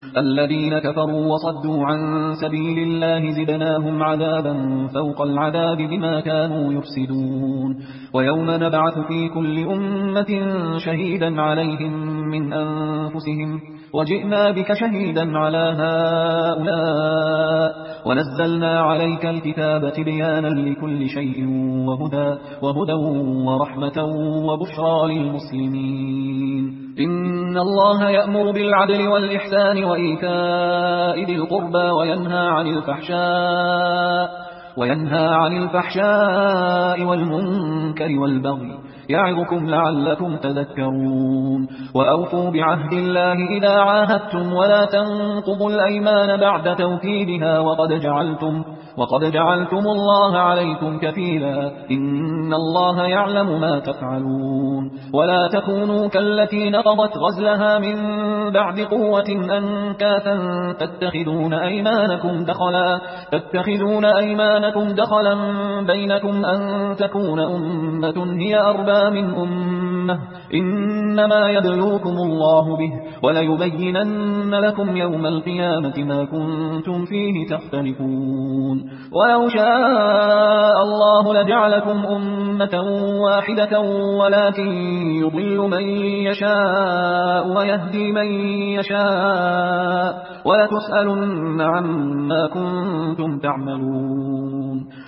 الذين كفروا وصدوا عن سبيل الله زدناهم عذابا فوق العذاب بما كانوا يفسدون ويوم نبعث في كل أمة شهيدا عليهم من أنفسهم وجئنا بك شهيدا على هؤلاء ونزلنا عليك الكتاب تبيانا لكل شيء وهدى ورحمة وبشرى للمسلمين إن الله يأمر بالعدل والإحسان وإيتاء ذي القربى وينهى عن الفحشاء والمنكر والبغي يعظكم لعلكم تذكرون وأوفوا بعهد الله إذا عاهدتم ولا تنقضوا الأيمان بعد توكيدها وقد جعلتم الله عليكم كفيلا إن الله يعلم ما تفعلون ولا تكونوا كالتي نقضت غزلها من بعد قوة أنكاثا تتخذون أيمانكم دخلا بينكم أن تكون أمة هي أربى من أمة إنما يبلوكم الله به وليبينن لكم يوم القيامة ما كنتم فيه تختلفون ولو شاء الله لجعلكم أمة واحدة ولكن يضل من يشاء ويهدي من يشاء ولتسألن عما كنتم تعملون